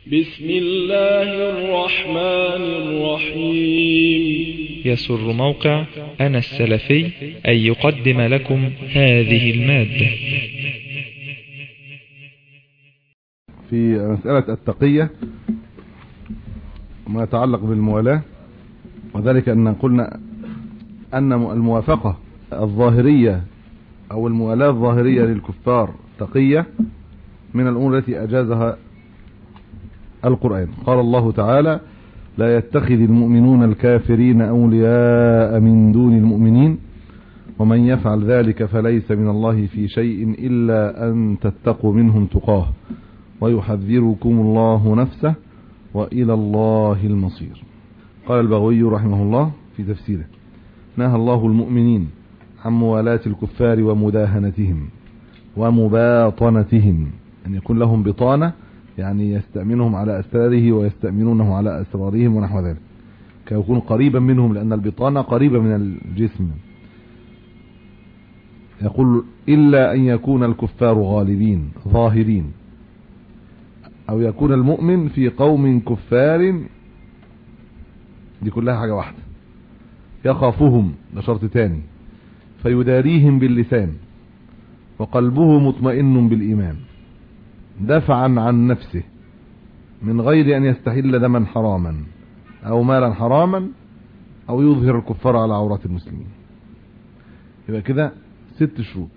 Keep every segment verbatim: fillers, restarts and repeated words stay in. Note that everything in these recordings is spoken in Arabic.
بسم الله الرحمن الرحيم. يسر موقع أنا السلفي أن يقدم لكم هذه المادة. في مسألة التقية ما يتعلق بالموالاة، وذلك أن قلنا أن الموافقة الظاهرية أو الموالاة الظاهرية للكفار تقية من الأمور التي أجازها القرآن. قال الله تعالى: لا يتخذ المؤمنون الكافرين أولياء من دون المؤمنين ومن يفعل ذلك فليس من الله في شيء إلا أن تتقوا منهم تقاه ويحذركم الله نفسه وإلى الله المصير. قال البغوي رحمه الله في تفسيره: نهى الله المؤمنين عن موالاة الكفار ومداهنتهم ومباطنتهم، أن يكون لهم بطانة، يعني يستأمنهم على أسراره ويستأمنونه على أسرارهم ونحو ذلك، كيكون قريبا منهم، لأن البطانة قريبة من الجسم. يقول: إلا أن يكون الكفار غالبين ظاهرين، أو يكون المؤمن في قوم كفار، دي كلها حاجة واحدة. يخافهم، ده شرط تاني، فيداريهم باللسان وقلبه مطمئن بالإيمان دفعا عن نفسه من غير أن يستحل دما حراما أو مالا حراما أو يظهر الكفار على عورات المسلمين. يبقى كده ست شروط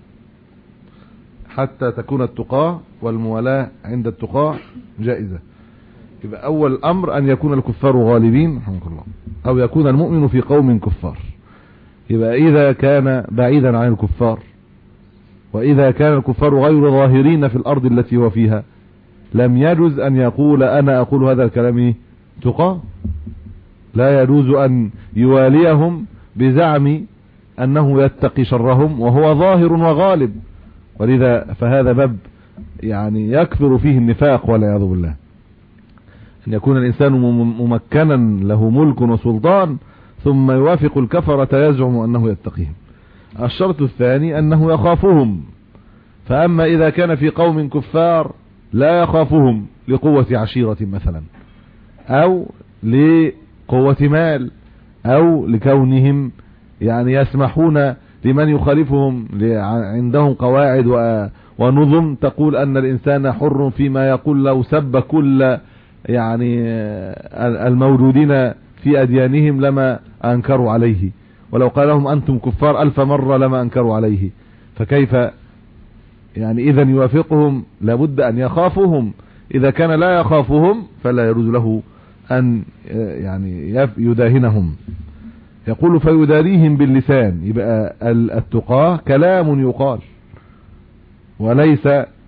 حتى تكون التقاة والموالاة عند التقاة جائزة. يبقى أول أمر أن يكون الكفار غالبين رحمك الله، أو يكون المؤمن في قوم كفار. يبقى إذا كان بعيدا عن الكفار، وإذا كان الكفار غير ظاهرين في الأرض التي هو فيها، لم يجوز أن يقول أنا أقول هذا الكلام تقى. لا يجوز أن يواليهم بزعم أنه يتقي شرهم وهو ظاهر وغالب. ولذا فهذا باب يعني يكثر فيه النفاق والعياذ بالله، أن يكون الإنسان ممكنا له ملك وسلطان ثم يوافق الكفرة يزعم أنه يتقيهم. الشرط الثاني أنه يخافهم، فأما إذا كان في قوم كفار لا يخافهم لقوة عشيرة مثلا، أو لقوة مال، أو لكونهم يعني يسمحون لمن يخالفهم، عندهم قواعد ونظم تقول أن الإنسان حر فيما يقول، لو سب كل يعني الموجودين في أديانهم لما أنكروا عليه، ولو قال لهم أنتم كفار ألف مرة لما أنكروا عليه. فكيف يعني إذا يوافقهم؟ لابد أن يخافهم. إذا كان لا يخافهم فلا يجوز له أن يعني يداهنهم. يقول: فيداريهم باللسان. يبقى التقاه كلام يقال وليس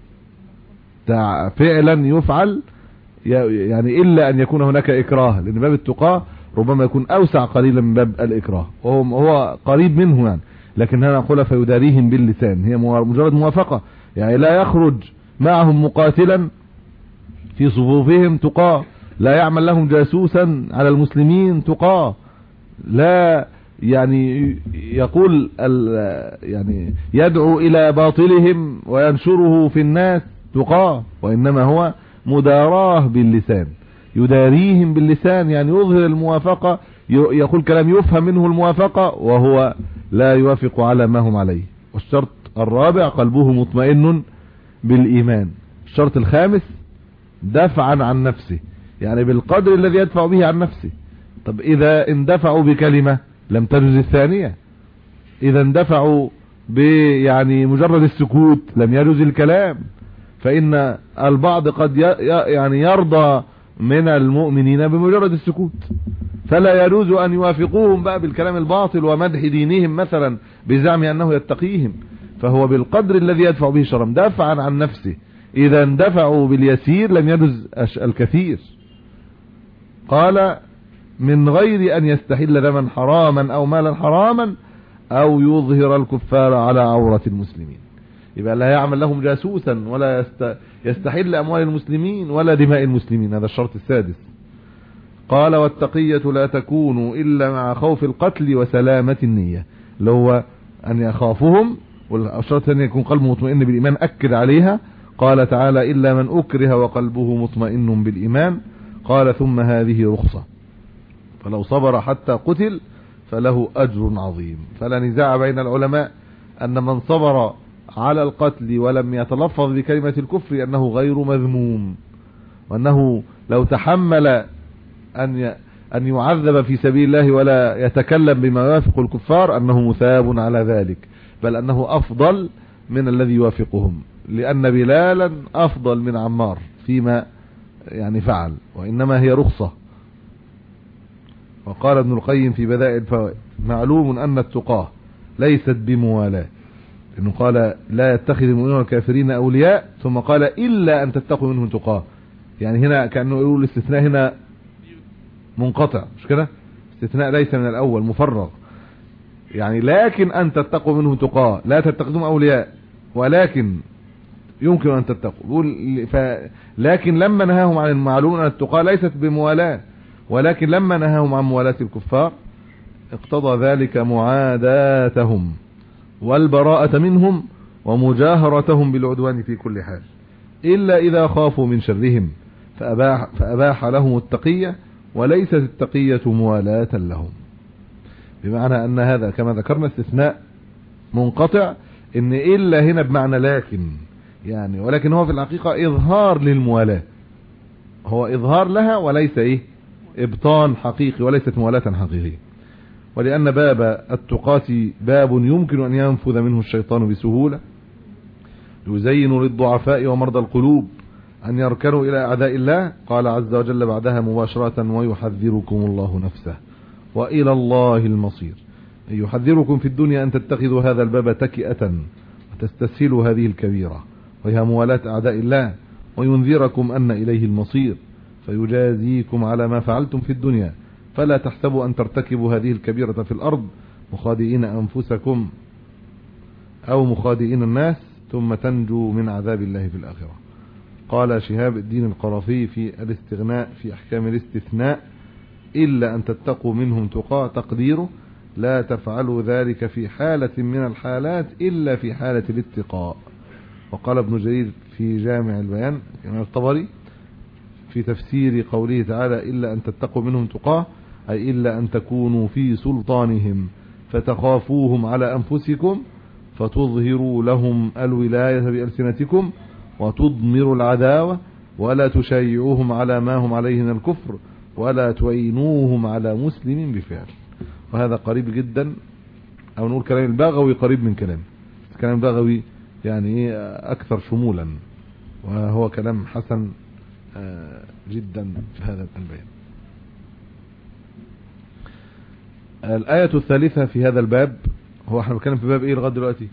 فعلا يفعل، يعني إلا أن يكون هناك إكراه، لأن باب التقاه ربما يكون أوسع قليلا من باب الإكراه، وهو هو قريب منه يعني. لكن هنا نقول فيداريهم باللسان، هي مجرد موافقة، يعني لا يخرج معهم مقاتلا في صفوفهم تقاه، لا يعمل لهم جاسوسا على المسلمين تقاه، لا يعني يقول يعني يدعو إلى باطلهم وينشره في الناس تقاه، وإنما هو مداراه باللسان. يداريهم باللسان يعني يظهر الموافقة، يقول كلام يفهم منه الموافقة وهو لا يوافق على ما هم عليه. والشرط الرابع قلبه مطمئن بالإيمان. الشرط الخامس دفعا عن نفسه، يعني بالقدر الذي يدفع به عن نفسه. طب إذا اندفعوا بكلمة لم تجوز الثانية، إذا اندفعوا يعني مجرد السكوت لم يجوز الكلام، فإن البعض قد يعني يرضى من المؤمنين بمجرد السكوت، فلا يجوز أن يوافقوهم بقى بالكلام الباطل ومدح دينهم مثلا بزعم أنه يتقيهم. فهو بالقدر الذي يدفع به شرم دفعا عن نفسه. إذا اندفعوا باليسير لم يجوز الكثير. قال: من غير أن يستحل دما حراما أو مالا حراما أو يظهر الكفار على عورة المسلمين. يبقى لا يعمل لهم جاسوسا ولا يستحل أموال المسلمين ولا دماء المسلمين. هذا الشرط السادس. قال: والتقية لا تكون إلا مع خوف القتل وسلامة النية، اللي هو أن يخافهم. والشرط الثاني يكون قلبه مطمئن بالإيمان، أكد عليها. قال تعالى إلا من أكره وقلبه مطمئن بالإيمان. قال ثم هذه رخصة، فلو صبر حتى قتل فله أجر عظيم. فلا نزاع بين العلماء أن من صبر على القتل ولم يتلفظ بكلمة الكفر أنه غير مذموم، وأنه لو تحمل أن أن يعذب في سبيل الله ولا يتكلم بما يوافق الكفار أنه مثاب على ذلك، بل أنه أفضل من الذي يوافقهم، لأن بلالا أفضل من عمار فيما يعني فعل، وإنما هي رخصة. وقال ابن القيم في بدائع الفوائد معلوم أن التقاه ليست بموالاة، لأنه قال لا يتخذ المؤمنون الكافرين أولياء، ثم قال إلا أن تتقوا منهم تقاه، يعني هنا كأنه يقول الاستثناء هنا منقطع، مش كده؟ استثناء ليس من الأول مفرغ، يعني لكن أن تتقوا منهم تقاه، لا تتخذهم أولياء ولكن يمكن أن تتقوا. ف... لكن لما نهاهم عن المعلوم أن التقاه ليست بموالاة، ولكن لما نهاهم عن موالاة الكفار اقتضى ذلك معاداتهم والبراءة منهم ومجاهرتهم بالعدوان في كل حال، إلا إذا خافوا من شرهم فأباح, فأباح لهم التقية، وليست التقية موالاة لهم. بمعنى أن هذا كما ذكرنا استثناء منقطع، إن إلا هنا بمعنى لكن، يعني ولكن هو في الحقيقة إظهار للموالاة، هو إظهار لها وليس إيه إبطان حقيقي، وليست موالاة حقيقية. ولأن باب التقاة باب يمكن أن ينفذ منه الشيطان بسهولة، يزين للضعفاء ومرضى القلوب أن يركنوا إلى أعداء الله. قال عز وجل بعدها مباشرة ويحذركم الله نفسه وإلى الله المصير، يحذركم في الدنيا أن تتخذوا هذا الباب تكئة وتستسهلوا هذه الكبيرة وهي موالاة أعداء الله، وينذركم أن إليه المصير فيجازيكم على ما فعلتم في الدنيا، فلا تحسبوا أن ترتكبوا هذه الكبيرة في الأرض مخادئين أنفسكم أو مخادئين الناس ثم تنجوا من عذاب الله في الآخرة. قال شهاب الدين القرافي في الاستغناء في أحكام الاستثناء إلا أن تتقوا منهم تقى، تقديره لا تفعلوا ذلك في حالة من الحالات إلا في حالة الاتقاء. وقال ابن جرير في جامع البيان كما الطبري في تفسير قوله تعالى إلا أن تتقوا منهم تقاه، أي إلا أن تكونوا في سلطانهم فتخافوهم على أنفسكم فتظهروا لهم الولاية بألسنتكم وتضمروا العداوة ولا تشيعوهم على ما هم عليه من الكفر ولا تعينوهم على مسلم بفعل. وهذا قريب جدا، أو نقول كلام البغوي قريب من كلام كلام البغوي يعني أكثر شمولا، وهو كلام حسن جدا في هذا البيان. الآية الثالثة في هذا الباب، هو احنا بنتكلم في باب ايه لغاية دلوقتي؟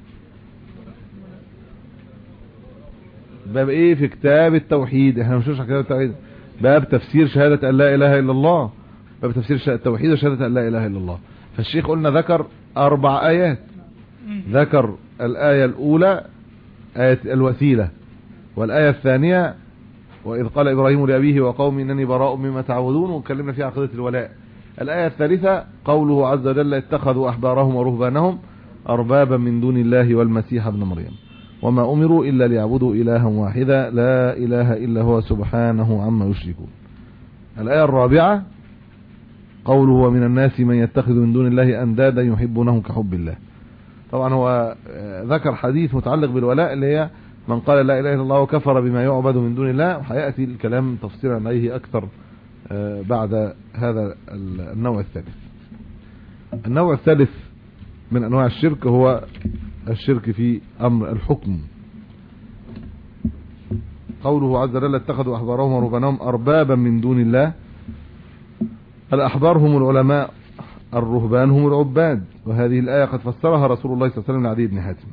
باب ايه في كتاب التوحيد؟ احنا مش كتاب التوحيد، باب تفسير شهادة ان لا اله الا الله، باب تفسير التوحيد وشهادة ان لا اله الا الله. فالشيخ قلنا ذكر اربع ايات، ذكر الآية الاولى آية الوسيلة، والآية الثانية وإذ قال إبراهيم لأبيه وقومي إنني براء مما تعبدون، واتكلمنا فيها عقيدة الولاء. الآية الثالثة قوله عز وجل اتخذوا أحبارهم ورهبانهم أربابا من دون الله والمسيح ابن مريم وما أمروا إلا ليعبدوا إلها واحدا لا إله إلا هو سبحانه عما يشركون. الآية الرابعة قوله ومن الناس من يتخذ من دون الله أندادا يحبونهم كحب الله. طبعا هو ذكر حديث متعلق بالولاء اللي هي من قال لا إله إلا الله وكفر بما يعبد من دون الله، وحيأتي الكلام تفصيلا عليه أكثر بعد هذا النوع الثالث. النوع الثالث من أنواع الشرك هو الشرك في أمر الحكم. قوله عز وجل اتخذوا أحبارهم ورهبانهم أربابا من دون الله. الأحبار هم العلماء، الرهبان هم العباد، وهذه الآية قد فسرها رسول الله صلى الله عليه وسلم لعدي بن حاتم،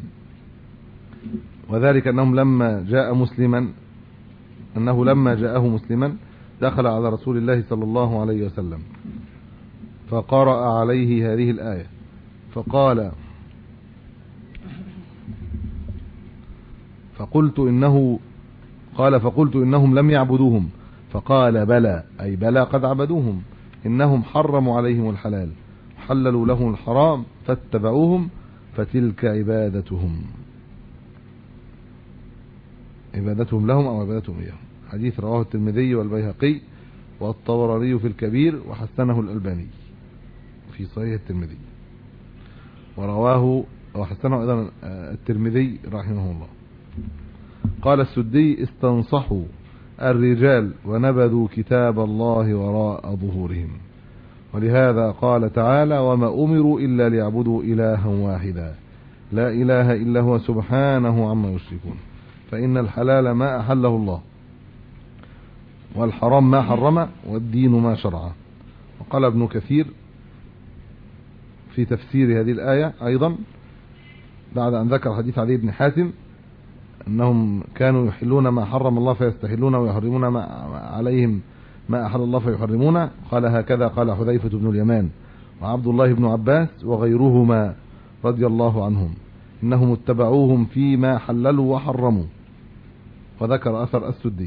وذلك أنهم لما جاء مسلما أنه لما جاءه مسلما دخل على رسول الله صلى الله عليه وسلم فقرأ عليه هذه الآية فقال فقلت إنه قال فقلت إنهم لم يعبدوهم، فقال بلى أي بلى قد عبدوهم، إنهم حرموا عليهم الحلال حللوا لهم الحرام فاتبعوهم فتلك عبادتهم. عبادتهم لهم أو عبادتهم إياهم. حديث رواه الترمذي والبيهقي والطبراني في الكبير وحسنه الألباني في صحيح الترمذي، ورواه وحسنه أيضا الترمذي رحمه الله. قال السدي استنصحوا الرجال ونبذوا كتاب الله وراء ظهورهم، ولهذا قال تعالى وما أمروا إلا ليعبدوا إلها واحدا لا إله إلا هو سبحانه عما يشركون، فإن الحلال ما أحله الله والحرام ما حرم والدين ما شرعه. وقال ابن كثير في تفسير هذه الآية أيضا بعد أن ذكر حديث علي بن حاتم أنهم كانوا يحلون ما حرم الله فيستحلون ويحرمون ما عليهم ما أحل الله فيحرمون، قال هكذا قال حذيفة بن اليمان وعبد الله بن عباس وغيرهما رضي الله عنهم إنهم اتبعوهم فيما حللوا وحرموا. وذكر أثر السدي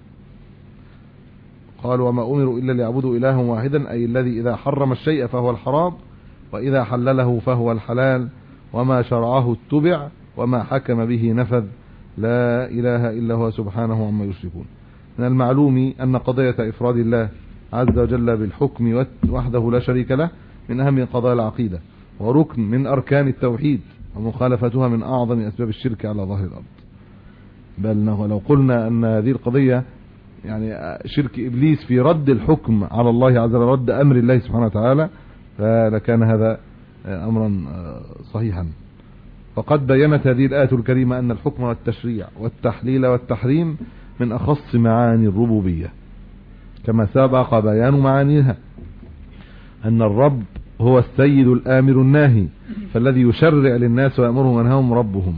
قال وما أمروا إلا ليعبدوا إلها واحدا، أي الذي إذا حرم الشيء فهو الحرام وإذا حلله فهو الحلال، وما شرعه اتبع وما حكم به نفذ، لا إله إلا هو سبحانه عما يشركون. من المعلوم أن قضية إفراد الله عز وجل بالحكم وحده لا شريك له من أهم قضايا العقيدة وركن من أركان التوحيد، ومخالفتها من أعظم أسباب الشرك على ظهر الأرض. بل لو قلنا أن هذه القضية يعني شرك إبليس في رد الحكم على الله عز وجل، رد أمر الله سبحانه وتعالى، فلكان هذا أمرا صحيحا. وقد بينت هذه الآية الكريمة أن الحكم والتشريع والتحليل والتحريم من أخص معاني الربوبية، كما سبق بيان معانيها، أن الرب هو السيد الآمر الناهي، فالذي يشرع للناس ويأمرهم وينهاهم ربهم.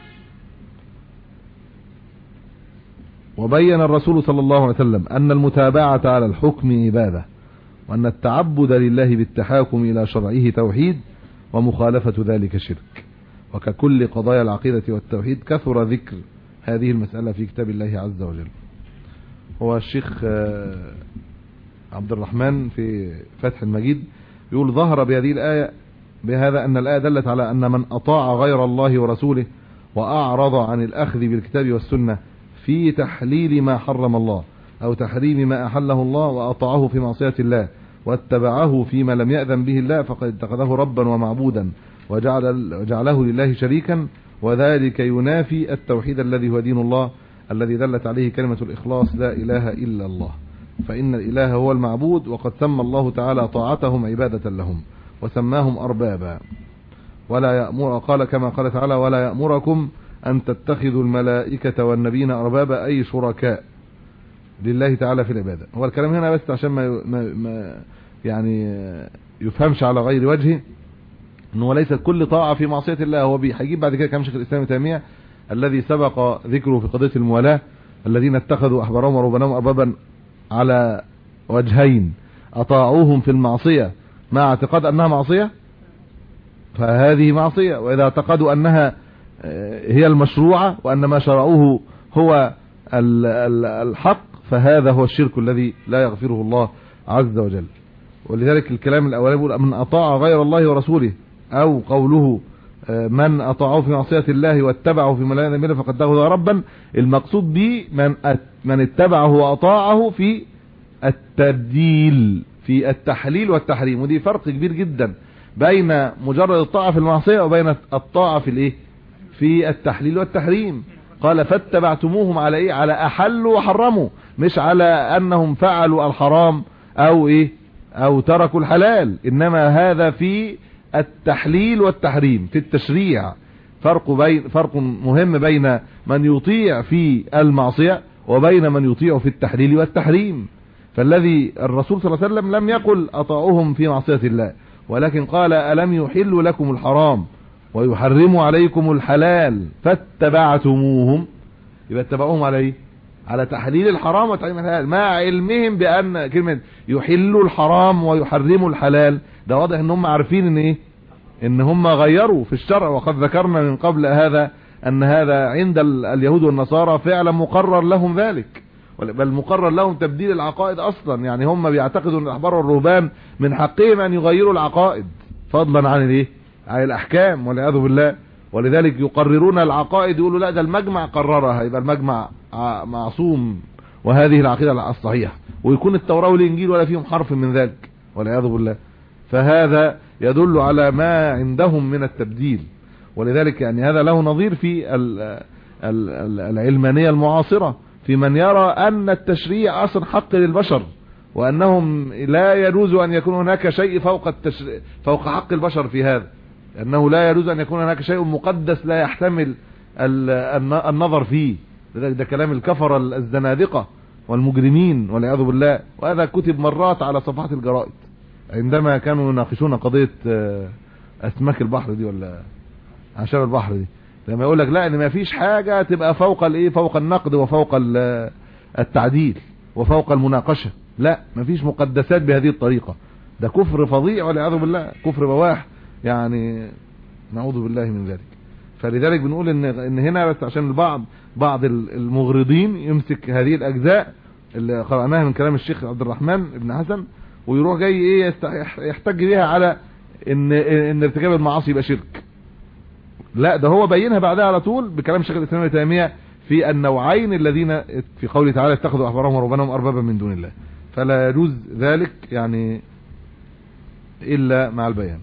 وبين الرسول صلى الله عليه وسلم أن المتابعة على الحكم عبادة، وأن التعبد لله بالتحاكم إلى شرعه توحيد، ومخالفة ذلك شرك. وككل قضايا العقيدة والتوحيد كثر ذكر هذه المسألة في كتاب الله عز وجل. هو الشيخ عبد الرحمن في فتح المجيد يقول ظهر بهذه الآية بهذا أن الآية دلت على أن من أطاع غير الله ورسوله وأعرض عن الأخذ بالكتاب والسنة في تحليل ما حرم الله أو تحريم ما أحله الله، وأطاعه في معصية الله واتبعه فيما لم يأذن به الله، فقد اتخذه ربا ومعبودا وجعل وجعله لله شريكا، وذلك ينافي التوحيد الذي هو دين الله الذي دلت عليه كلمة الإخلاص لا إله إلا الله، فإن الإله هو المعبود، وقد سمى الله تعالى طاعتهم عبادة لهم وسماهم أربابا. ولا يأمر قال كما قال تعالى ولا يأمركم أن تتخذوا الملائكة والنبيين أربابا، أي شركاء لله تعالى في العبادة. هو الكلام هنا بس عشان ما, ما, ما يعني يفهمش على غير وجهه، انه ليست كل طاعة في معصية الله. هو هيجيب بعد كده كلام شيخ الإسلام ابن تيمية الذي سبق ذكره في قضية الموالاة، الذين اتخذوا أحبارهم ورهبانهم أربابا على وجهين، أطاعوهم في المعصية مع اعتقاد أنها معصية فهذه معصية، وإذا اعتقدوا أنها هي المشروعة وأن ما شرعوه هو الحق فهذا هو الشرك الذي لا يغفره الله عز وجل. ولذلك الكلام الأولاني يقول من أطاع غير الله ورسوله، أو قوله من أطاعه في معصية الله واتبعه في ما لا يأذن به فقد اتخذ ربا، المقصود به من من اتبعه وأطاعه في التبديل في التحليل والتحريم. ودي فرق كبير جدا بين مجرد الطاعة في المعصية وبين الطاعة في الايه في التحليل والتحريم. قال فاتبعتموهم على ايه؟ على احلوا وحرموا، مش على انهم فعلوا الحرام او ايه او تركوا الحلال، انما هذا في التحليل والتحريم في التشريع. فرق بين فرق مهم بين من يطيع في المعصية وبين من يطيع في التحليل والتحريم. فالذي الرسول صلى الله عليه وسلم لم يقل اطاعوهم في معصية الله، ولكن قال ألم يحل لكم الحرام ويحرموا عليكم الحلال فاتبعتموهم، يبقى اتبعوهم على ايه؟ على تحليل الحرام وتحريم الحلال، مع علمهم بأن كلمة يحلوا الحرام ويحرموا الحلال ده واضح ان هم عارفين ان ايه ان هم غيروا في الشرع. وقد ذكرنا من قبل هذا ان هذا عند اليهود والنصارى فعلا مقرر لهم ذلك، بل مقرر لهم تبديل العقائد اصلا. يعني هم بيعتقدوا ان الاحبار والرهبان من حقهم ان يغيروا العقائد فضلا عن الايه عن الاحكام والعياذ بالله. ولذلك يقررون العقائد، يقولوا لا ده المجمع قررها، يبقى المجمع معصوم وهذه العقيدة الصحيحة، ويكون التوراة والإنجيل ولا فيهم حرف من ذلك والعياذ بالله. فهذا يدل على ما عندهم من التبديل. ولذلك يعني هذا له نظير في العلمانية المعاصرة، في من يرى أن التشريع أصلا حق للبشر، وأنهم لا يجوز أن يكون هناك شيء فوق التشريع فوق حق البشر في هذا، أنه لا يجوز أن يكون هناك شيء مقدس لا يحتمل النظر فيه. ده كلام الكفر الزنادقة والمجرمين والعياذ بالله، وهذا كتب مرات على صفحات الجرائد عندما كانوا يناقشون قضية أسماك البحر دي ولا أعشاب البحر دي، لما يقول لك لا ان ما فيش حاجة تبقى فوق الايه فوق النقد وفوق التعديل وفوق المناقشة، لا ما فيش مقدسات بهذه الطريقة، ده كفر فظيع والعياذ بالله، كفر بواح يعني، نعوذ بالله من ذلك. فلذلك بنقول ان ان هنا بس عشان البعض بعض المغرضين يمسك هذه الاجزاء اللي قرأناها من كلام الشيخ عبد الرحمن بن حسن ويروح جاي ايه يحتج بيها على ان ان ارتكاب المعاصي يبقى شرك. لا ده هو بينها بعدها على طول بكلام شيخ الاسلام ابن تيميه في النوعين الذين في قوله تعالى اتخذوا احبارهم ورهبانهم اربابا من دون الله، فلا يجوز ذلك يعني الا مع البيان.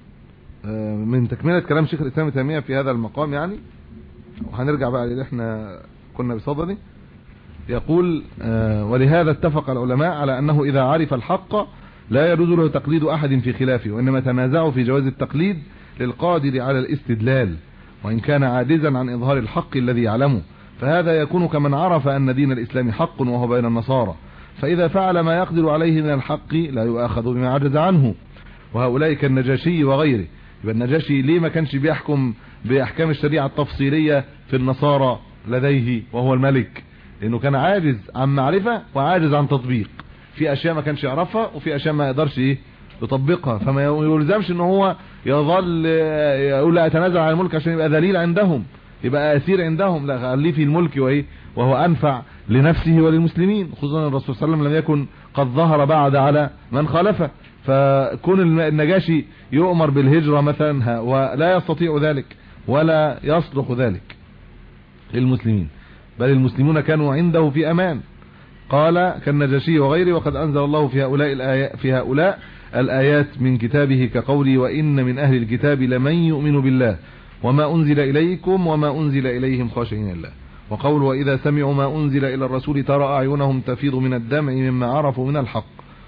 من تكمله كلام شيخ الاسلام ابن تيميه في هذا المقام يعني، وهنرجع بقى اللي احنا كنا بصدده. يقول ولهذا اتفق العلماء على انه اذا عرف الحق لا يجوز له تقليد احد في خلافه، وانما تنازعوا في جواز التقليد للقادر على الاستدلال وإن كان عاجزا عن إظهار الحق الذي يعلمه، فهذا يكون كمن عرف أن دين الإسلام حق وهو بين النصارى، فإذا فعل ما يقدر عليه من الحق لا يؤاخذ بما عجز عنه. وهؤلاء كالنجاشي وغيره. يبقى النجاشي ليه ما كانش بيحكم بأحكام الشريعة التفصيلية في النصارى لديه وهو الملك؟ لأنه كان عاجز عن معرفة وعاجز عن تطبيق، في أشياء ما كانش يعرفها وفي أشياء ما يقدرش إيه يطبقها، فما يلزمش ان هو يظل يقول لا اتنازل عن الملك عشان يبقى ذليل عندهم، يبقى اسير عندهم، لا خليه في الملك وايه وهو انفع لنفسه وللمسلمين، خصوصا الرسول صلى الله عليه وسلم لم يكن قد ظهر بعد على من خالفه. فكون النجاشي يؤمر بالهجرة مثلا ولا يستطيع ذلك ولا يصلح ذلك للمسلمين، بل المسلمون كانوا عنده في امان. قال كالنجاشي وغيره، وقد انزل الله في هؤلاء الآيات في هؤلاء الآيات من كتابه كقوله وإن من أهل الكتاب لمن يؤمن بالله وما أنزل إليكم وما أنزل إليهم خاشعين الله، وقول وإذا سمعوا ما أنزل إلى الرسول ترى أعينهم تفيض من الدمع مما عرفوا من الحق،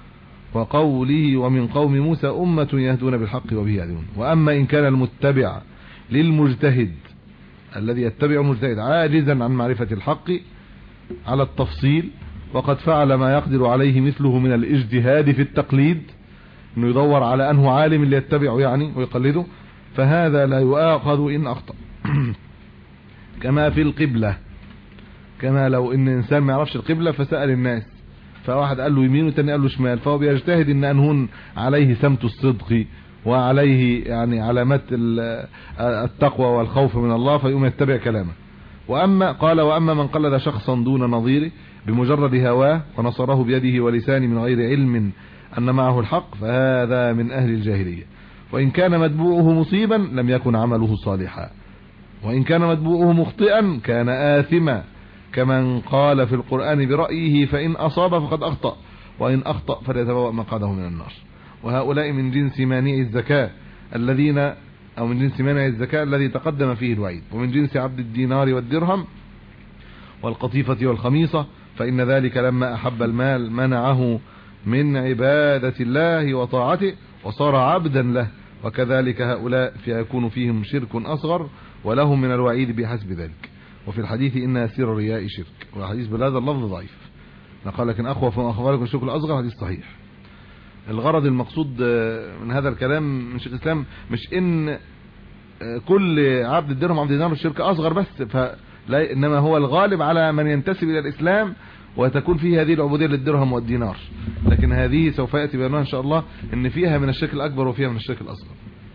وقوله ومن قوم موسى أمة يهدون بالحق وبه يهدون. وأما إن كان المتبع للمجتهد الذي يتبع المجتهد عاجزا عن معرفة الحق على التفصيل وقد فعل ما يقدر عليه مثله من الاجتهاد في التقليد، انه يدور على انه عالم اللي يتبعه يعني ويقلده، فهذا لا يؤاخذ ان اخطأ. كما في القبلة، كما لو ان انسان ما يعرفش القبلة فسأل الناس، فواحد قال له يمين والتاني قال له شمال، فهو بيجتهد ان انهن عليه سمت الصدق وعليه يعني علامات التقوى والخوف من الله، فيقوم يتبع كلامه. واما قال واما من قلد شخصا دون نظيره بمجرد هواه ونصره بيده ولسانه من غير علم أن معه الحق، فهذا من أهل الجاهلية، وإن كان متبوعه مصيبا لم يكن عمله صالحا، وإن كان متبوعه مخطئا كان آثما، كمن قال في القرآن برأيه فإن أصاب فقد أخطأ وإن أخطأ فليتبوأ مقعده من النار. وهؤلاء من جنس مانعي الزكاة الذين أو من جنس مانع الزكاة الذي تقدم فيه الوعيد، ومن جنس عبد الدينار والدرهم والقطيفة والخميصة، فإن ذلك لما أحب المال منعه من عبادة الله وطاعته وصار عبدا له، وكذلك هؤلاء فيكون فيهم شرك أصغر ولهم من الوعيد بحسب ذلك. وفي الحديث إن يسير الرياء شرك، والحديث بهذا اللفظ ضعيف، نقال لكن أخوف من أخباركم الشرك الأصغر حديث صحيح. الغرض المقصود من هذا الكلام من شيخ الإسلام مش إن كل عبد الدرهم عبد الدينار الشرك أصغر بس، فلا، إنما هو الغالب على من ينتسب إلى الإسلام وتكون فيه هذه العبودية للدرهم والدينار، لكن هذه سوف يأتي بيانها إن شاء الله إن فيها من الشرك الأكبر وفيها من الشرك الأصغر.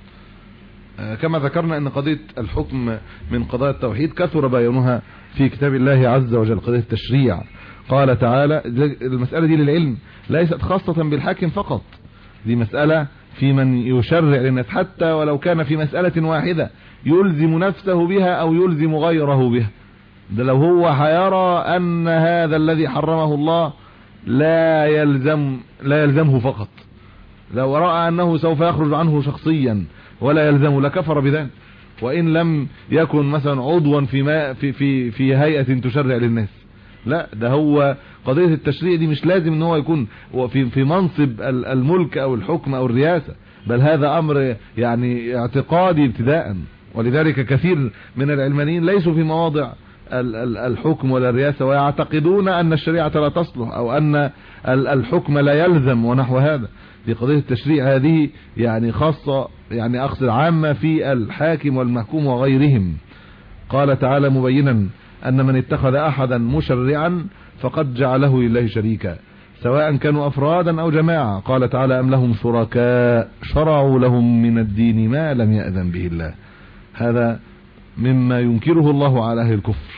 كما ذكرنا أن قضية الحكم من قضايا التوحيد كثر بيانها في كتاب الله عز وجل، قضية التشريع. قال تعالى المسألة دي للعلم ليست خاصة بالحاكم فقط، دي مسألة في من يشرع للناس حتى ولو كان في مسألة واحدة يلزم نفسه بها او يلزم غيره بها. ده لو هو هيرى ان هذا الذي حرمه الله لا يلزم لا يلزمه فقط، لو رأى انه سوف يخرج عنه شخصيا ولا يلزمه لكفر بذلك، وان لم يكن مثلا عضوا في ما في في في هيئة تشرع للناس. لا، ده هو قضية التشريع دي مش لازم ان هو يكون في في منصب الملك او الحكم او الرئاسة، بل هذا امر يعني اعتقادي ابتداء. ولذلك كثير من العلمانيين ليسوا في مواضع الحكم ولا الرئاسة ويعتقدون ان الشريعة لا تصلح او ان الحكم لا يلزم ونحو هذا. دي قضية التشريع هذه يعني خاصة، يعني اقصد عامة في الحاكم والمحكوم وغيرهم. قال تعالى مبينا ان من اتخذ احدا مشرعا فقد جعله لله شريكا سواء كانوا افرادا او جماعة. قال تعالى ام لهم شركاء شرعوا لهم من الدين ما لم يأذن به الله. هذا مما ينكره الله على اهل الكفر،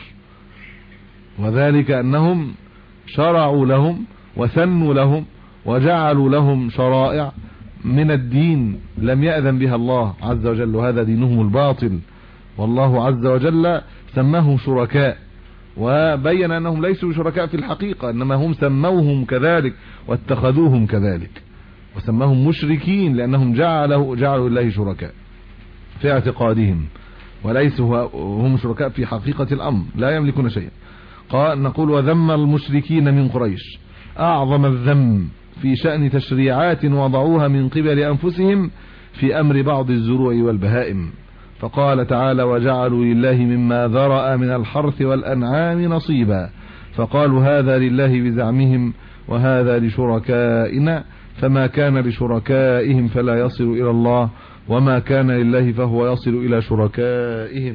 وذلك انهم شرعوا لهم وسنوا لهم وجعلوا لهم شرائع من الدين لم يأذن بها الله عز وجل، وهذا دينهم الباطل. والله عز وجل سماهم شركاء وبين انهم ليسوا شركاء في الحقيقة، انما هم سموهم كذلك واتخذوهم كذلك، وسماهم مشركين لانهم جعلوا جعلوا الله شركاء في اعتقادهم، وليسوا هم شركاء في حقيقة الامر، لا يملكون شيئا. قال نقول وذم المشركين من قريش اعظم الذم في شأن تشريعات وضعوها من قبل انفسهم في امر بعض الزروع والبهائم. فقال تعالى وجعلوا لله مما ذرأ من الحرث والأنعام نصيبا فقالوا هذا لله بزعمهم وهذا لشركائنا فما كان لشركائهم فلا يصل إلى الله وما كان لله فهو يصل إلى شركائهم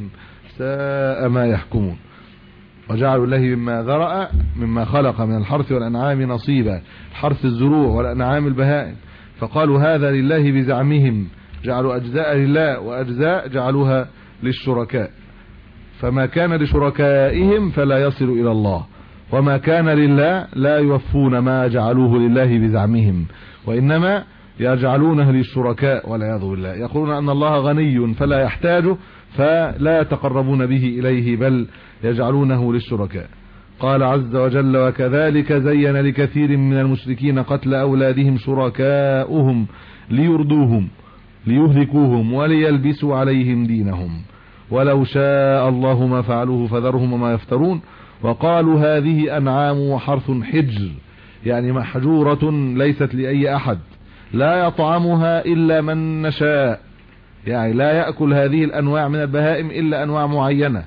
ساء ما يحكمون. وجعلوا لله مما ذرأ مما خلق من الحرث والأنعام نصيبا، حرث الزروع والأنعام البهائم، فقالوا هذا لله بزعمهم، جعلوا أجزاء لله وأجزاء جعلوها للشركاء، فما كان لشركائهم فلا يصل إلى الله وما كان لله لا يوفون ما جعلوه لله بزعمهم وإنما يجعلونه للشركاء والعياذ بالله. يقولون أن الله غني فلا يحتاج فلا يتقربون به إليه بل يجعلونه للشركاء. قال عز وجل وكذلك زين لكثير من المشركين قتل أولادهم شركاؤهم ليردوهم ليهلكوهم وليلبسوا عليهم دينهم ولو شاء الله ما فعلوه فذرهم وما يفترون. وقالوا هذه أنعام وحرث حجر، يعني محجورة ليست لأي أحد لا يطعمها إلا من نشاء، يعني لا يأكل هذه الأنواع من البهائم إلا أنواع معينة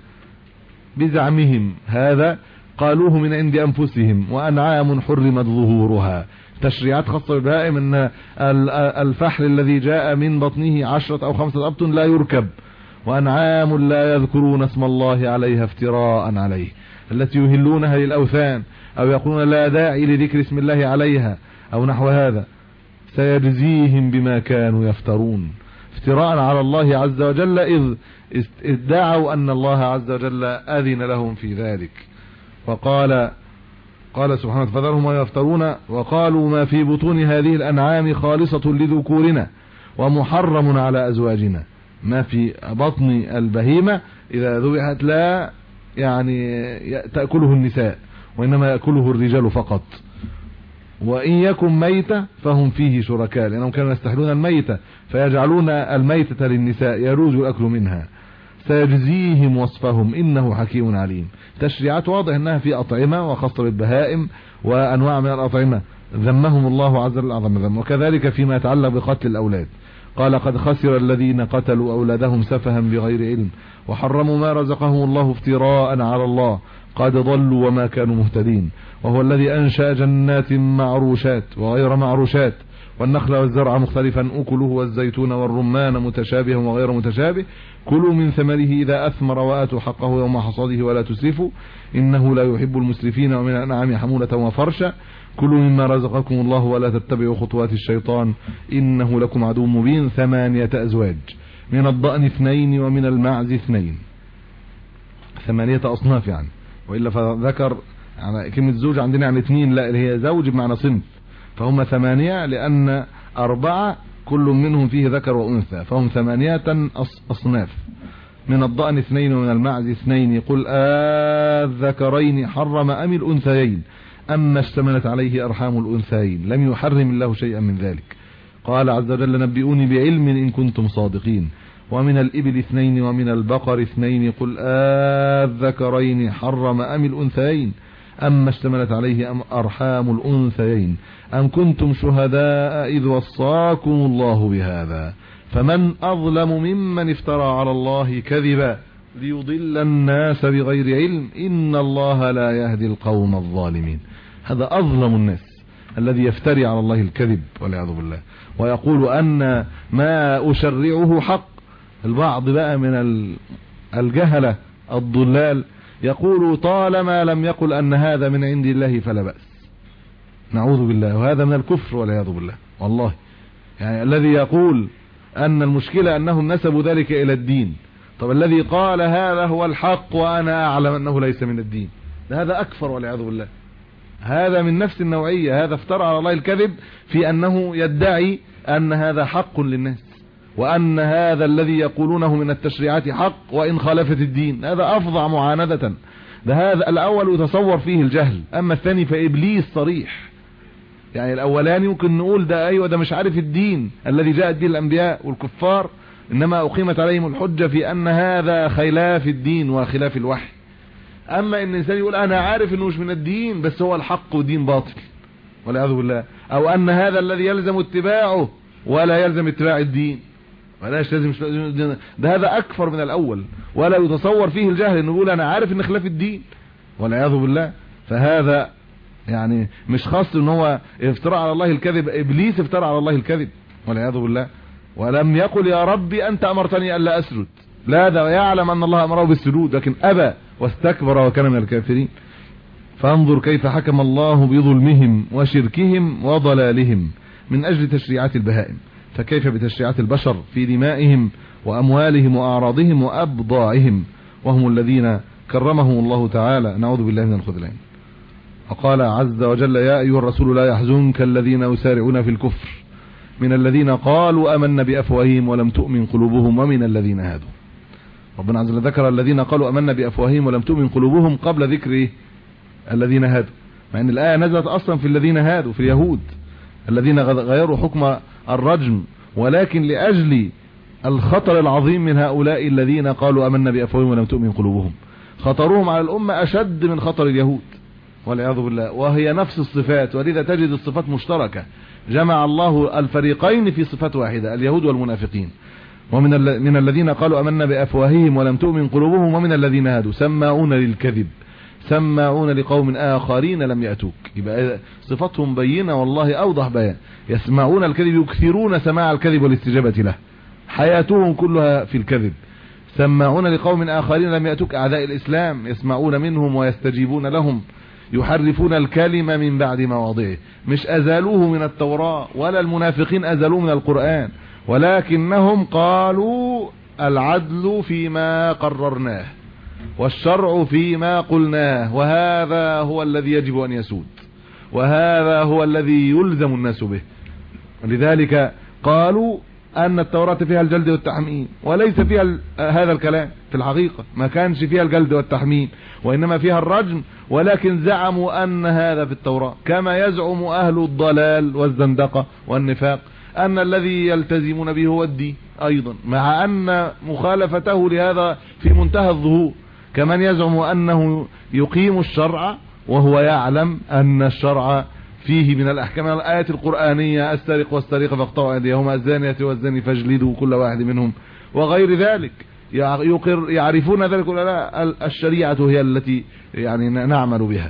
بزعمهم، هذا قالوه من عند أنفسهم. وأنعام حرمت ظهورها، تشريعات خاصة بالبهائم ان الفحل الذي جاء من بطنه عشرة او خمسة ابطن لا يركب. وانعام لا يذكرون اسم الله عليها افتراء عليه، التي يهلونها للاوثان او يقولون لا داعي لذكر اسم الله عليها او نحو هذا. سيجزيهم بما كانوا يفترون، افتراء على الله عز وجل اذ ادعوا ان الله عز وجل اذن لهم في ذلك. وقال قال سبحانه فذرهم وما يفترون. وقالوا ما في بطون هذه الأنعام خالصة لذكورنا ومحرم على أزواجنا، ما في بطن البهيمة إذا ذبحت لا يعني تأكله النساء وإنما يأكله الرجال فقط. وإن يكن ميتة فهم فيه شركاء لأنهم كانوا يستحلون الميتة فيجعلون الميتة للنساء يجوز الأكل منها. سيجزيهم وصفهم إنه حكيم عليم. تشريعات واضح انها في اطعمة وخاصة بالبهائم وانواع من الاطعمة ذمهم الله عز وجل اعظم ذم. وكذلك فيما يتعلق بقتل الاولاد قال قد خسر الذين قتلوا اولادهم سفها بغير علم وحرموا ما رزقهم الله افتراء على الله قد ضلوا وما كانوا مهتدين. وهو الذي انشأ جنات معروشات وغير معروشات والنخل والزرع مختلفا أكله والزيتون والرمان متشابها وغير متشابه كلوا من ثمره إذا أثمر وآتوا حقه يوم حصاده ولا تسرفوا إنه لا يحب المسرفين. ومن الأنعام حمولة وفرشا كلوا مما رزقكم الله ولا تتبعوا خطوات الشيطان إنه لكم عدو مبين. ثمانية أزواج من الضأن اثنين ومن المعز اثنين، ثمانية أصناف يعني، وإلا فذكر يعني كلمة زوج عندنا يعني اثنين، لا اللي هي زوج بمعنى صنف، فهم ثمانية لأن أربعة كل منهم فيه ذكر وأنثى، فهم ثمانية أصناف. من الضأن اثنين ومن المعز اثنين. قل الذكرين حرم أم الأنثيين أما اشتملت عليه أرحام الأنثيين لم يحرم الله شيئا من ذلك. قال عز وجل نبئوني بعلم إن كنتم صادقين. ومن الإبل اثنين ومن البقر اثنين. قل الذكرين حرم أم الأنثيين أما اشتملت عليه أم أرحام الأنثيين أم كنتم شهداء إذ وصاكم الله بهذا فمن أظلم ممن افترى على الله كذبا ليضل الناس بغير علم إن الله لا يهدي القوم الظالمين. هذا أظلم الناس الذي يفتري على الله الكذب والعياذ بالله ويقول أن ما أشرعه حق. البعض بقى من الجهلة الضلال يقول طالما لم يقل أن هذا من عند الله فلا بأس. نعوذ بالله. وهذا من الكفر والعياذ بالله والله. يعني الذي يقول أن المشكلة أنهم نسبوا ذلك إلى الدين. طب الذي قال هذا هو الحق وأنا أعلم أنه ليس من الدين، هذا أكفر والعياذ بالله. هذا من نفس النوعية. هذا افترى على الله الكذب في أنه يدعي أن هذا حق للناس وأن هذا الذي يقولونه من التشريعات حق وإن خالفت الدين. هذا أفظع معاندة. ده هذا الأول يتصور فيه الجهل، أما الثاني فإبليس صريح. يعني الأولاني يمكن نقول ده أيوة ده مش عارف الدين الذي جاءت به الأنبياء والكفار، إنما أقيمت عليهم الحجة في أن هذا خلاف الدين وخلاف الوحي. أما إن الإنسان يقول أنا عارف إنه مش من الدين بس هو الحق ودين باطل والعياذ بالله، أو أن هذا الذي يلزم اتباعه ولا يلزم اتباع الدين ولاش لازم ده، هذا أكفر من الأول ولا يتصور فيه الجهل إنه يقول أنا عارف إن خلاف الدين والعياذ بالله. فهذا يعني مش خاص إن هو افترى على الله الكذب، إبليس افترى على الله الكذب والعياذ بالله. ولم يقل يا ربي أنت أمرتني ألا أسجد، لا ده يعلم أن الله أمره بالسجود لكن أبى واستكبر وكان من الكافرين. فانظر كيف حكم الله بظلمهم وشركهم وضلالهم من أجل تشريعات البهائم، فكيف بتشريعات البشر في دمائهم وأموالهم وأعراضهم وأبضاعهم وهم الذين كرمهم الله تعالى. نعوذ بالله من الخذلان. وقال عز وجل يا أيها الرسول لا يحزنك الذين يسارعون في الكفر من الذين قالوا آمنا بأفواههم ولم تؤمن قلوبهم ومن الذين هادوا. ربنا عز وجل ذكر الذين قالوا آمنا بأفواههم ولم تؤمن قلوبهم قبل ذكر الذين هادوا، مع ان الآية نزلت أصلا في الذين هادوا في اليهود الذين غيروا حكم الرجم، ولكن لأجل الخطر العظيم من هؤلاء الذين قالوا آمنا بأفواههم ولم تؤمن قلوبهم خطرهم على الأمة أشد من خطر اليهود والعياذ بالله، وهي نفس الصفات، ولذا تجد الصفات مشتركة. جمع الله الفريقين في صفات واحدة اليهود والمنافقين. ومن من الذين قالوا آمنا بأفواههم ولم تؤمن قلوبهم ومن الذين هادوا سماعون للكذب سماعون لقوم آخرين لم يأتوك. يبقى صفاتهم بينة والله أوضح بيان. يسمعون الكذب يكثرون سماع الكذب والاستجابة له، حياتهم كلها في الكذب. سماعون لقوم آخرين لم يأتوك أعداء الإسلام يسمعون منهم ويستجيبون لهم، يحرفون الكلمة من بعد مواضعه. مش أزالوه من التوراة ولا المنافقين أزالوه من القرآن، ولكنهم قالوا العدل فيما قررناه والشرع فيما قلناه، وهذا هو الذي يجب أن يسود وهذا هو الذي يلزم الناس به. ولذلك قالوا أن التوراة فيها الجلد والتحميم، وليس فيها هذا الكلام في الحقيقة، ما كانش فيها الجلد والتحميم وإنما فيها الرجم، ولكن زعموا أن هذا في التوراة، كما يزعم أهل الضلال والزندقة والنفاق أن الذي يلتزمون به هو الدين أيضا، مع أن مخالفته لهذا في منتهى الظهور، كمن يزعم أنه يقيم الشرع وهو يعلم أن الشرع فيه من الأحكام الآيات القرآنية السارق والسارقة فاقطعوا أيديهما الزانية والزاني فاجلدوا كل واحد منهم وغير ذلك. يقر يعرفون ذلك ولا لا؟ الشريعة هي التي يعني نعمل بها.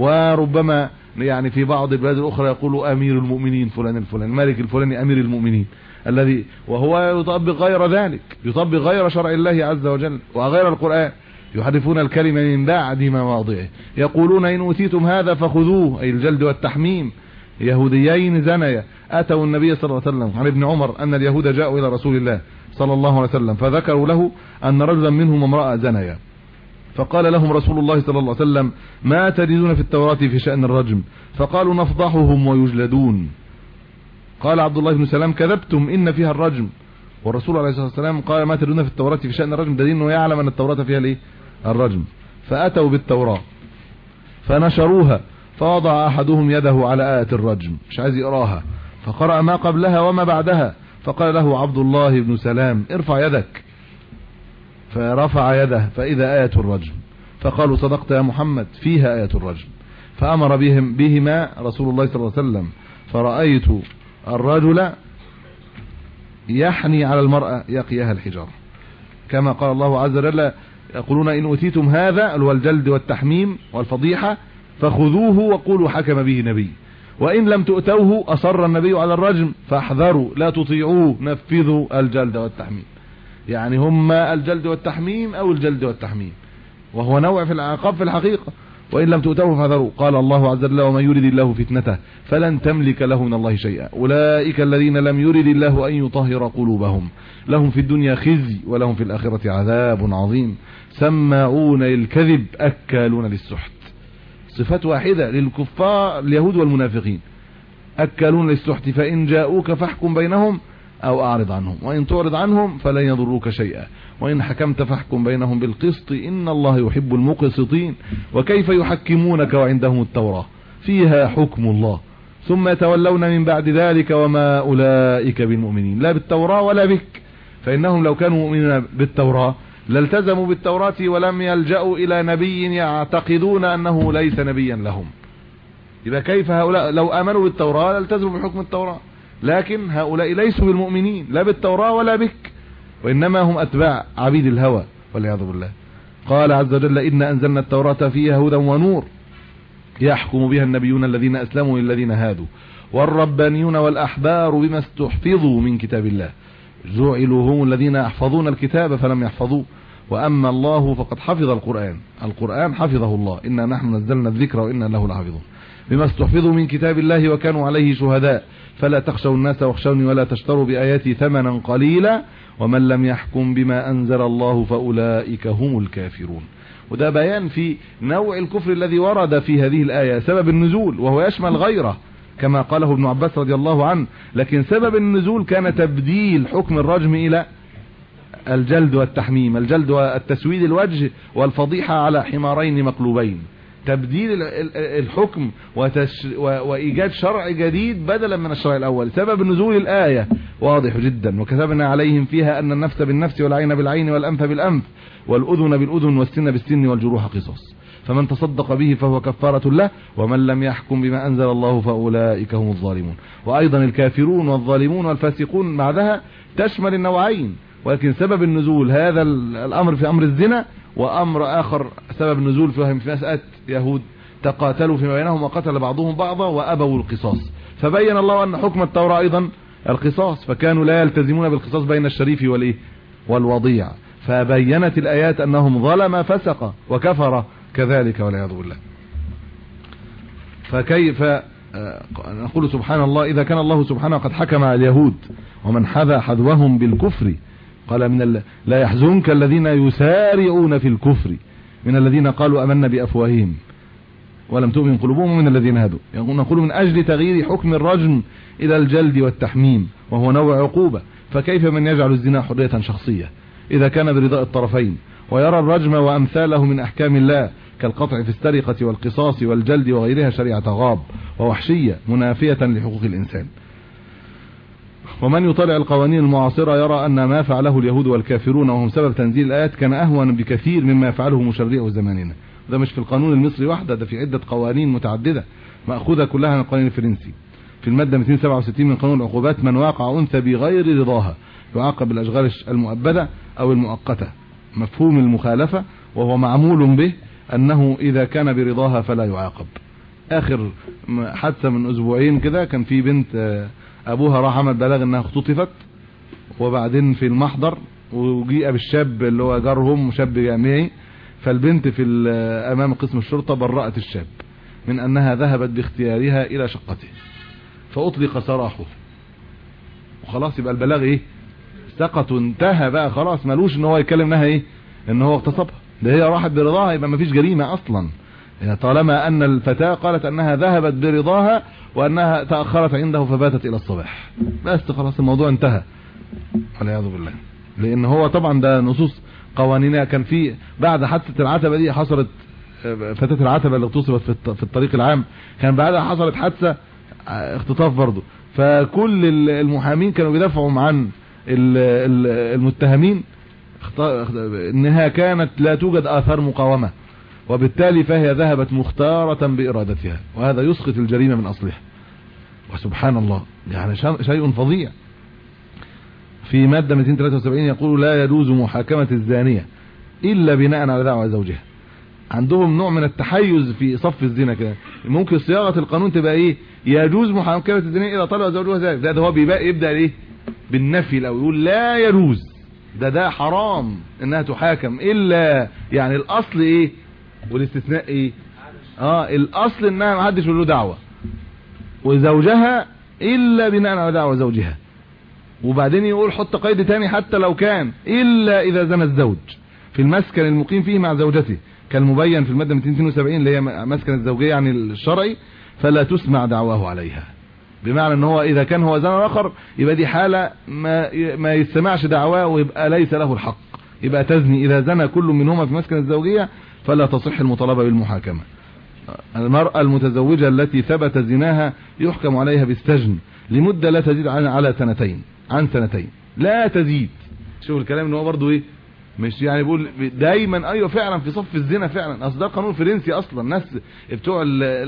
وربما يعني في بعض البلاد الأخرى يقول أمير المؤمنين فلان الفلاني، مالك الفلاني أمير المؤمنين، الذي وهو يطبق غير ذلك، يطبق غير شرع الله عز وجل وغير القرآن. يحرفون الكلمة من بعد مواضعه، يقولون إن أوتيتم هذا فخذوه، أي الجلد والتحميم. يهوديين زنيا أتوا النبي صلى الله عليه وسلم عن ابن عمر أن اليهود جاءوا إلى رسول الله صلى الله عليه وسلم فذكروا له أن رجلا منهم امرأة زنيا، فقال لهم رسول الله صلى الله عليه وسلم ما تجدون في التوراة في شأن الرجم؟ فقالوا نفضحهم ويجلدون. قال عبد الله بن سلام كذبتم إن فيها الرجم، والرسول عليه الصلاة والسلام قال ما تدرون في التوراة في شأن الرجم، دليل انه يعلم ان التوراة فيها الايه الرجم. فأتوا بالتوراة فنشروها، فوضع أحدهم يده على آية الرجم مش عايز يقراها، فقرأ ما قبلها وما بعدها، فقال له عبد الله بن سلام ارفع يدك، فرفع يده فإذا آية الرجم، فقالوا صدقت يا محمد فيها آية الرجم، فأمر بهم بهما رسول الله صلى الله عليه وسلم، فرأيت الرجل يحني على المرأة يقيها الحجارة، كما قال الله عز وجل يقولون إن أوتيتم هذا والجلد والتحميم والفضيحة فخذوه وقولوا حكم به نبي، وإن لم تؤتوه أصر النبي على الرجم فاحذروا لا تطيعوه نفذوا الجلد والتحميم. يعني هما الجلد والتحميم أو الجلد والتحميم، وهو نوع في العقاب في الحقيقة. وإن لم تؤتوه فاحذروا. قال الله عز وجل ومن يرد الله فتنته فلن تملك له من الله شيئا، أولئك الذين لم يرد الله أن يطهر قلوبهم لهم في الدنيا خزي ولهم في الآخرة عذاب عظيم، سماعون للكذب أكالون للسحت. صفات واحدة للكفار اليهود والمنافقين، أكالون للسحت، فإن جاءوك فاحكم بينهم أو أعرض عنهم، وإن تعرض عنهم فلن يضروك شيئا، وإن حكمت فاحكم بينهم بالقسط إن الله يحب المقسطين. وكيف يحكمونك وعندهم التوراة فيها حكم الله ثم يتولون من بعد ذلك وما أولئك بالمؤمنين، لا بالتوراة ولا بك، فإنهم لو كانوا مؤمنين بالتوراة لالتزموا بالتوراة ولم يلجأوا إلى نبي يعتقدون أنه ليس نبيا لهم. يبقى كيف هؤلاء لو آمنوا بالتوراة لالتزموا بحكم التوراة، لكن هؤلاء ليسوا بالمؤمنين لا بالتوراة ولا بك، وإنما هم أتباع عبيد الهوى والعياذ بالله. قال عز وجل إن أنزلنا التوراة فيها هدى ونور يحكم بها النبيون الذين أسلموا للذين هادوا والربانيون والأحبار بما استحفظوا من كتاب الله، جعلوا هم الذين يحفظون الكتاب فلم يحفظوه، وأما الله فقد حفظ القرآن، القرآن حفظه الله، إنا نحن نزلنا الذكر وإنا له لحافظون، بما استحفظوا من كتاب الله وكانوا عليه شهداء فلا تخشوا الناس واخشوني ولا تشتروا بآياتي ثمنا قليلا ومن لم يحكم بما أنزل الله فأولئك هم الكافرون. وده بيان في نوع الكفر الذي ورد في هذه الآية، سبب النزول وهو يشمل غيره كما قاله ابن عباس رضي الله عنه، لكن سبب النزول كان تبديل حكم الرجم إلى الجلد والتحميم، الجلد والتسويد الوجه والفضيحة على حمارين مقلوبين، تبديل الحكم وإيجاد شرع جديد بدلا من الشرع الأول. سبب نزول الآية واضح جدا، وكتبنا عليهم فيها أن النفس بالنفس والعين بالعين والأنف بالأنف والأذن بالأذن والسن بالسن والجروح قصاص، فمن تصدق به فهو كفارة له ومن لم يحكم بما أنزل الله فأولئك هم الظالمون. وأيضا الكافرون والظالمون والفاسقون بعدها تشمل النوعين، ولكن سبب النزول هذا الأمر في أمر الزنا، وأمر آخر سبب النزول في مسألة يهود تقاتلوا فيما بينهم وقتل بعضهم بعضا وأبوا القصاص، فبين الله أن حكم التوراة أيضا القصاص، فكانوا لا يلتزمون بالقصاص بين الشريف والإيه والوضيع، فبينت الآيات أنهم ظلم فسق وكفر كذلك والعياذ بالله. فكيف نقول سبحان الله إذا كان الله سبحانه قد حكم على اليهود ومن حذى حذوهم بالكفر، قال من لا يحزنك الذين يسارعون في الكفر من الذين قالوا أمنا بأفواههم ولم تؤمن قلوبهم من الذين هادوا، نقول من أجل تغيير حكم الرجم إلى الجلد والتحميم وهو نوع عقوبة، فكيف من يجعل الزنا حرية شخصية إذا كان برضاء الطرفين ويرى الرجم وأمثاله من أحكام الله كالقطع في السرقة والقصاص والجلد وغيرها شريعة غاب ووحشية منافية لحقوق الإنسان. ومن يطالع القوانين المعاصرة يرى أن ما فعله اليهود والكافرون وهم سبب تنزيل الآيات كان أهون بكثير مما يفعله مشرعو زماننا. ده مش في القانون المصري وحده، ده في عدة قوانين متعددة مأخوذة كلها من القانون الفرنسي. في المادة مئتين وسبعة وستين من قانون العقوبات من واقع أنثى بغير رضاها يعاقب بالأشغال المؤبدة أو المؤقتة، مفهوم المخالفة وهو معمول به أنه إذا كان برضاها فلا يعاقب. آخر حادثة من أسبوعين كده كان في بنت أبوها راح عمل بلاغ أنها اختطفت، وبعدين في المحضر وجيء بالشاب اللي هو جارهم شاب جامعي، فالبنت في أمام قسم الشرطة برأت الشاب من أنها ذهبت باختيارها إلى شقته فأطلق سراحه، وخلاص يبقى البلاغ إيه سقط وانتهى بقى، خلاص ملوش ان هو يتكلم انها ايه ان هو اغتصبها، ده هي راحت برضاها، يبقى مفيش جريمة اصلا. يعني طالما أن الفتاة قالت أنها ذهبت برضاها وأنها تأخرت عنده فباتت إلى الصباح، بس خلاص الموضوع انتهى والعياذ بالله. لأن هو طبعا ده نصوص قوانينها. كان في بعد حادثة العتبة دي حصلت فتاة العتبة اللي اغتصبت في الطريق العام، كان بعدها حصلت حادثة اختطاف برضه، فكل المحامين كانوا بيدافعوا عن المتهمين انها كانت لا توجد آثار مقاومة، وبالتالي فهي ذهبت مختارة بإرادتها، وهذا يسقط الجريمة من أصلها. وسبحان الله يعني شيء فظيع. في مادة مئتين وثلاثة وسبعين يقول لا يجوز محاكمة الزانية إلا بناء على دعوى زوجها. عندهم نوع من التحيز في صف الزنا كده. ممكن صياغة القانون تبقى ايه؟ يجوز محاكمة الزانية إذا طلب زوجها ذلك. ده, ده هو بيبقى يبدأ ايه؟ بالنفي الأول، يقول لا يجوز، ده ده حرام انها تحاكم الا يعني الاصل ايه والاستثناء ايه؟ اه الاصل انها ما حدش له دعوه وزوجها الا بناء على دعوه زوجها. وبعدين يقول حط قيد تاني حتى لو كان الا اذا زنى الزوج في المسكن المقيم فيه مع زوجته، كالمبين في الماده مئتين واثنين وسبعين اللي هي مسكن الزوجيه يعني الشرعي، فلا تسمع دعواه عليها. بمعنى ان هو اذا كان هو زنى اخر يبقى دي حاله ما ما يسمعش دعواه ويبقى ليس له الحق، يبقى تزني. اذا زنى كل منهما في مسكن الزوجيه فلا تصح المطالبه بالمحاكمه. المرأة المتزوجة التي ثبت زناها يحكم عليها بالسجن لمدة لا تزيد عن على سنتين عن سنتين لا تزيد. شوف الكلام ان هو برضو ايه، مش يعني بيقول دايما ايوه فعلا في صف الزنا فعلا. اصل ده قانون فرنسي اصلا، الناس بتوع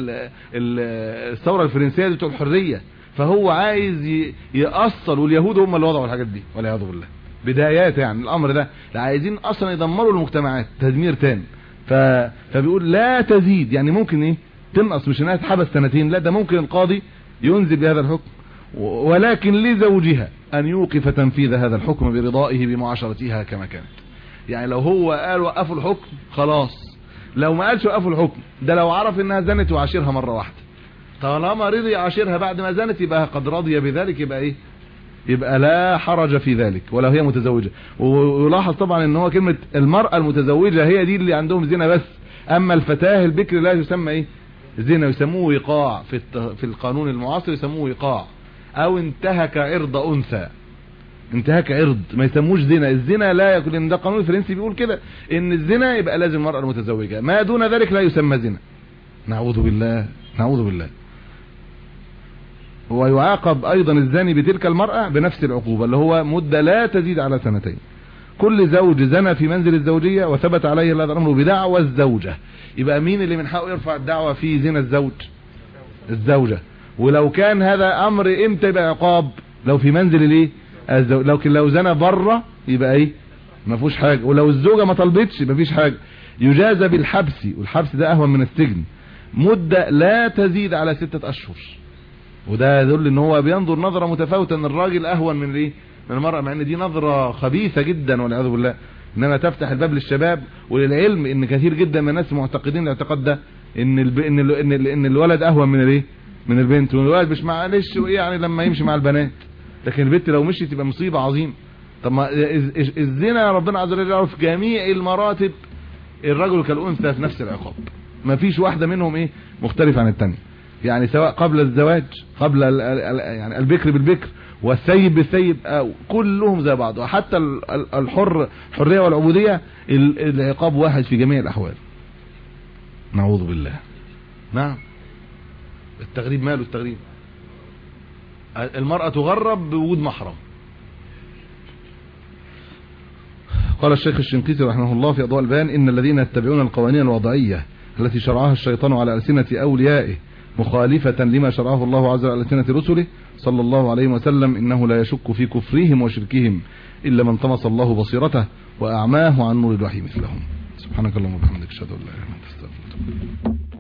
الثوره الفرنسيه دي بتوع الحريه، فهو عايز يأصل، واليهود هم اللي وضعوا الحاجات دي والعياذ بالله بدايات. يعني الامر ده عايزين اصلا يدمروا المجتمعات تدمير تاني. ف... فبيقول لا تزيد، يعني ممكن ايه تنقص، مش انها تحبس سنتين، لا ده ممكن القاضي ينزل بهذا الحكم، ولكن لزوجها ان يوقف تنفيذ هذا الحكم برضائه بمعاشرتها كما كانت. يعني لو هو قال وقفوا الحكم خلاص، لو ما قالش وقفوا الحكم، ده لو عرف انها زنت وعاشرها مرة واحدة، طالما رضي يعاشرها بعد ما زنت يبقى قد رضي بذلك، يبقى ايه، يبقى لا حرج في ذلك ولو هي متزوجة. ويلاحظ في ان هو كلمة المرأة المتزوجة هي دي اللي عندهم زنا بس، اما الفتاة البكر لا يسمى ايه زنا، يسموه وقاع في في القانون المعاصر، يسموه وقاع او انتهك عرض انثى، انتهاك عرض، ما يسموش زنا. الزنا لا يكون، ان ده قانون الفرنسي بيقول كده ان الزنا يبقى لازم المرأة المتزوجة، ما دون ذلك لا يسمى زنا. نعوذ بالله نعوذ بالله. ويعاقب ايضا الزاني بتلك المرأة بنفس العقوبة اللي هو مدة لا تزيد على سنتين. كل زوج زنى في منزل الزوجية وثبت عليه هذا الامر بدعوى الزوجة، يبقى مين اللي من حقه يرفع الدعوة في زنا الزوج؟ الزوجة. ولو كان هذا امر امتى يبقى عقاب؟ لو في منزل الايه الزوج. لكن لو زنى بره يبقى ايه ما فيهوش حاجة، ولو الزوجة ما طلبتش ما فيش حاجة، يجازى بالحبس، والحبس ده اهون من السجن، مدة لا تزيد على ستة اشهر. وده يدل ان هو بينظر نظرة متفاوتة ان الراجل اهون من الايه من المرأة، مع ان دي نظرة خبيثة جدا والعياذ بالله، انما تفتح الباب للشباب وللعلم. ان كثير جدا من الناس معتقدين الاعتقاد ده ان الب... ان ال... ان, ال... إن الولد اهون من الايه من البنت، والولد مش معلش يعني لما يمشي مع البنات، لكن البنت لو مشي تبقى مصيبة عظيمة. طب ما الزنا ربنا عز وجل يعرف جميع المراتب الرجل كالانثى في نفس العقاب، ما فيش واحدة منهم ايه مختلفة عن الثانيه، يعني سواء قبل الزواج قبل ال ال يعني البكر بالبكر والثيب بالثيب كلهم زي بعض، وحتى الحر الحرية والعبودية العقاب واحد في جميع الأحوال. نعوذ بالله. نعم التغريب ماله التغريب؟ المرأة تغرب بوجود محرم. قال الشيخ الشنقيطي رحمه الله في أضواء البيان إن الذين يتبعون القوانين الوضعية التي شرعها الشيطان على ألسنة أوليائه مخالفة لما شرعه الله عز وجل على ألسنة رسله صلى الله عليه وسلم إنه لا يشك في كفرهم وشركهم إلا من طمس الله بصيرته وأعماه عن نور الوحي مثلهم. سبحانك اللهم وبحمدك أشهد أن لا إله إلا أنت أستغفرك.